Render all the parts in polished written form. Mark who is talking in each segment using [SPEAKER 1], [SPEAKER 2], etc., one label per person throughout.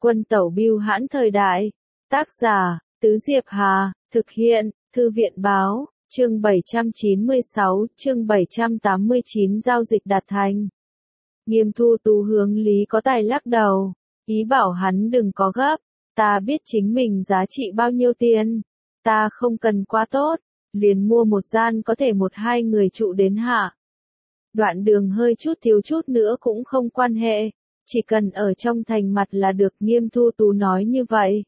[SPEAKER 1] Quân tẩu bưu hãn thời đại. Tác giả, Tứ Diệp Hà, thực hiện, Thư viện báo, chương 796, chương 789 giao dịch đạt thành. Nghiêm Thu Tú hướng Lý Có Tài lắc đầu, ý bảo hắn đừng có gấp, ta biết chính mình giá trị bao nhiêu tiền, ta không cần quá tốt, liền mua một gian có thể một hai người trụ đến hạ. Đoạn đường hơi chút thiếu chút nữa cũng không quan hệ, chỉ cần ở trong thành mặt là được. Nghiêm Thu Tú nói như vậy.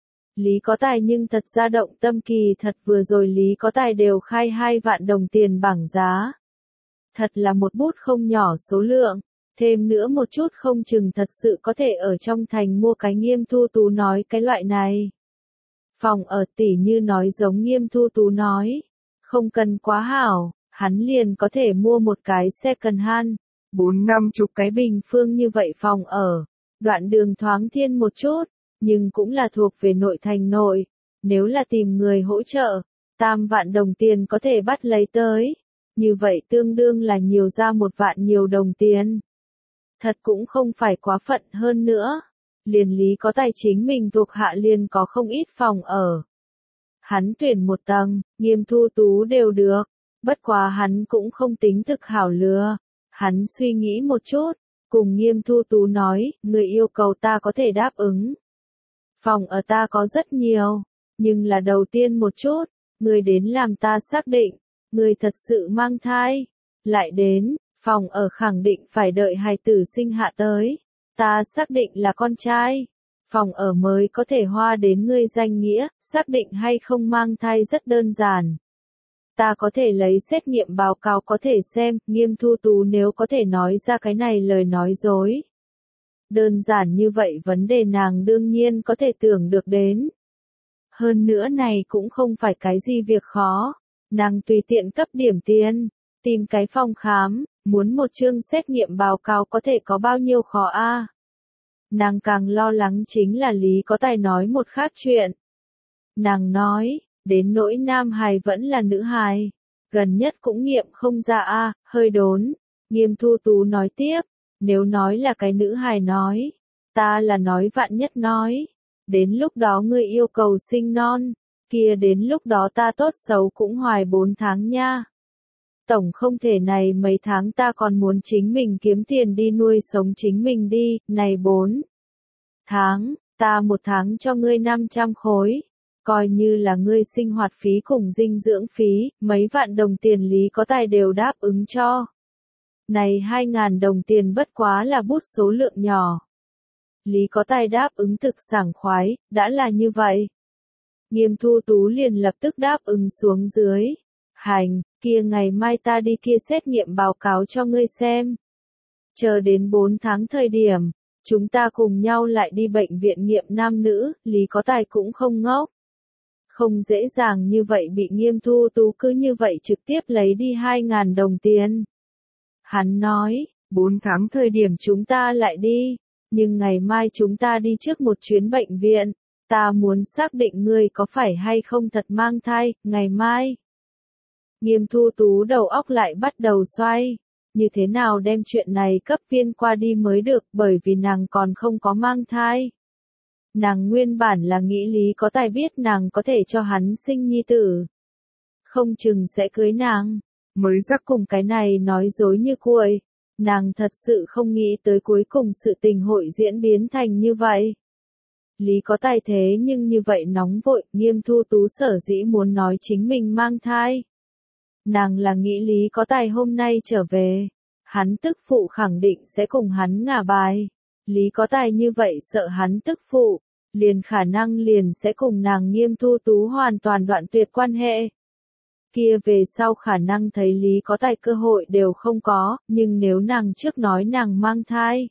[SPEAKER 1] Lý Có Tài nhưng thật ra động tâm, kỳ thật vừa rồi Lý Có Tài đều khai 2 vạn đồng tiền bảng giá. Thật là một bút không nhỏ số lượng, thêm nữa một chút không chừng thật sự có thể ở trong thành mua cái. Nghiêm Thu Tú nói cái loại này. Phòng ở tỉ như nói giống Nghiêm Thu Tú nói, không cần quá hảo, hắn liền có thể mua một cái second hand, 4-50 cái bình phương như vậy phòng ở. Đoạn đường thoáng thiên một chút, nhưng cũng là thuộc về nội thành nội, nếu là tìm người hỗ trợ, 3 vạn đồng tiền có thể bắt lấy tới, như vậy tương đương là nhiều ra 1 vạn nhiều đồng tiền. Thật cũng không phải quá phận. Hơn nữa, liền Lý Có Tài chính mình thuộc hạ liền có không ít phòng ở. Hắn tuyển một tầng, Nghiêm Thu Tú đều được, bất quá hắn cũng không tính thực hảo lừa. Hắn suy nghĩ một chút, cùng Nghiêm Thu Tú nói, người yêu cầu ta có thể đáp ứng. Phòng ở ta có rất nhiều, nhưng là đầu tiên một chút, người đến làm ta xác định, người thật sự mang thai. Lại đến, phòng ở khẳng định phải đợi hài tử sinh hạ tới, ta xác định là con trai. Phòng ở mới có thể hoa đến ngươi danh nghĩa, xác định hay không mang thai rất đơn giản. Ta có thể lấy xét nghiệm báo cáo có thể xem. Nghiêm Thu Tú nếu có thể nói ra cái này lời nói dối. Đơn giản như vậy vấn đề nàng đương nhiên có thể tưởng được đến. Hơn nữa này cũng không phải cái gì việc khó, nàng tùy tiện cấp điểm tiền, tìm cái phòng khám, muốn một chương xét nghiệm báo cáo có thể có bao nhiêu khó a? Nàng càng lo lắng chính là Lý Có Tài nói một khác chuyện. Nàng nói, đến nỗi nam hài vẫn là nữ hài, gần nhất cũng nghiệm không ra a. Hơi đốn, Nghiêm Thu Tú nói tiếp, nếu nói là cái nữ hài nói, ta là nói vạn nhất nói, đến lúc đó ngươi yêu cầu sinh non, kia đến lúc đó ta tốt xấu cũng hoài 4 tháng nha. Tổng không thể này mấy tháng ta còn muốn chính mình kiếm tiền đi nuôi sống chính mình đi. Này 4 tháng, ta 1 tháng cho ngươi 500 khối, coi như là ngươi sinh hoạt phí cùng dinh dưỡng phí, mấy vạn đồng tiền Lý Có Tài đều đáp ứng cho. Này 2.000 đồng tiền bất quá là bút số lượng nhỏ. Lý Có Tài đáp ứng thực sảng khoái. Đã là như vậy, Nghiêm Thu Tú liền lập tức đáp ứng xuống dưới. Hành, kia ngày mai ta đi kia xét nghiệm báo cáo cho ngươi xem. Chờ đến 4 tháng thời điểm, chúng ta cùng nhau lại đi bệnh viện nghiệm nam nữ. Lý Có Tài cũng không ngốc. Không dễ dàng như vậy bị Nghiêm Thu Tú cứ như vậy trực tiếp lấy đi 2.000 đồng tiền. Hắn nói, 4 tháng thời điểm chúng ta lại đi, nhưng ngày mai chúng ta đi trước một chuyến bệnh viện, ta muốn xác định ngươi có phải hay không thật mang thai. Ngày mai, Nghiêm Thu Tú đầu óc lại bắt đầu xoay, như thế nào đem chuyện này cấp viên qua đi mới được, bởi vì nàng còn không có mang thai. Nàng nguyên bản là nghĩ Lý Có Tài biết nàng có thể cho hắn sinh nhi tử, không chừng sẽ cưới nàng, mới rắc cùng cái này nói dối như cuội. Nàng thật sự không nghĩ tới cuối cùng sự tình hội diễn biến thành như vậy. Lý Có Tài thế nhưng như vậy nóng vội. Nghiêm Thu Tú sở dĩ muốn nói chính mình mang thai, nàng là nghĩ Lý Có Tài hôm nay trở về, hắn tức phụ khẳng định sẽ cùng hắn ngả bài. Lý Có Tài như vậy sợ hắn tức phụ, liền khả năng liền sẽ cùng nàng Nghiêm Thu Tú hoàn toàn đoạn tuyệt quan hệ. Kia về sau khả năng thấy Lý Có Tài cơ hội đều không có. Nhưng nếu nàng trước nói nàng mang thai,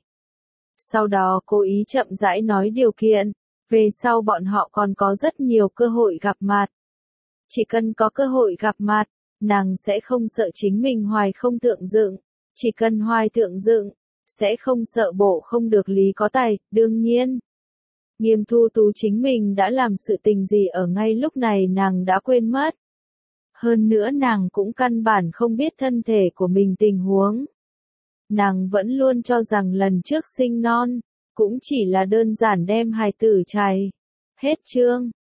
[SPEAKER 1] sau đó cố ý chậm rãi nói điều kiện, về sau bọn họ còn có rất nhiều cơ hội gặp mặt. Chỉ cần có cơ hội gặp mặt, nàng sẽ không sợ chính mình hoài không thượng dựng, chỉ cần hoài thượng dựng, sẽ không sợ bộ không được Lý Có Tài. Đương nhiên, Nghiêm Thu Tú chính mình đã làm sự tình gì ở ngay lúc này nàng đã quên mất. Hơn nữa nàng cũng căn bản không biết thân thể của mình tình huống. Nàng vẫn luôn cho rằng lần trước sinh non, cũng chỉ là đơn giản đem hài tử chày. Hết chương.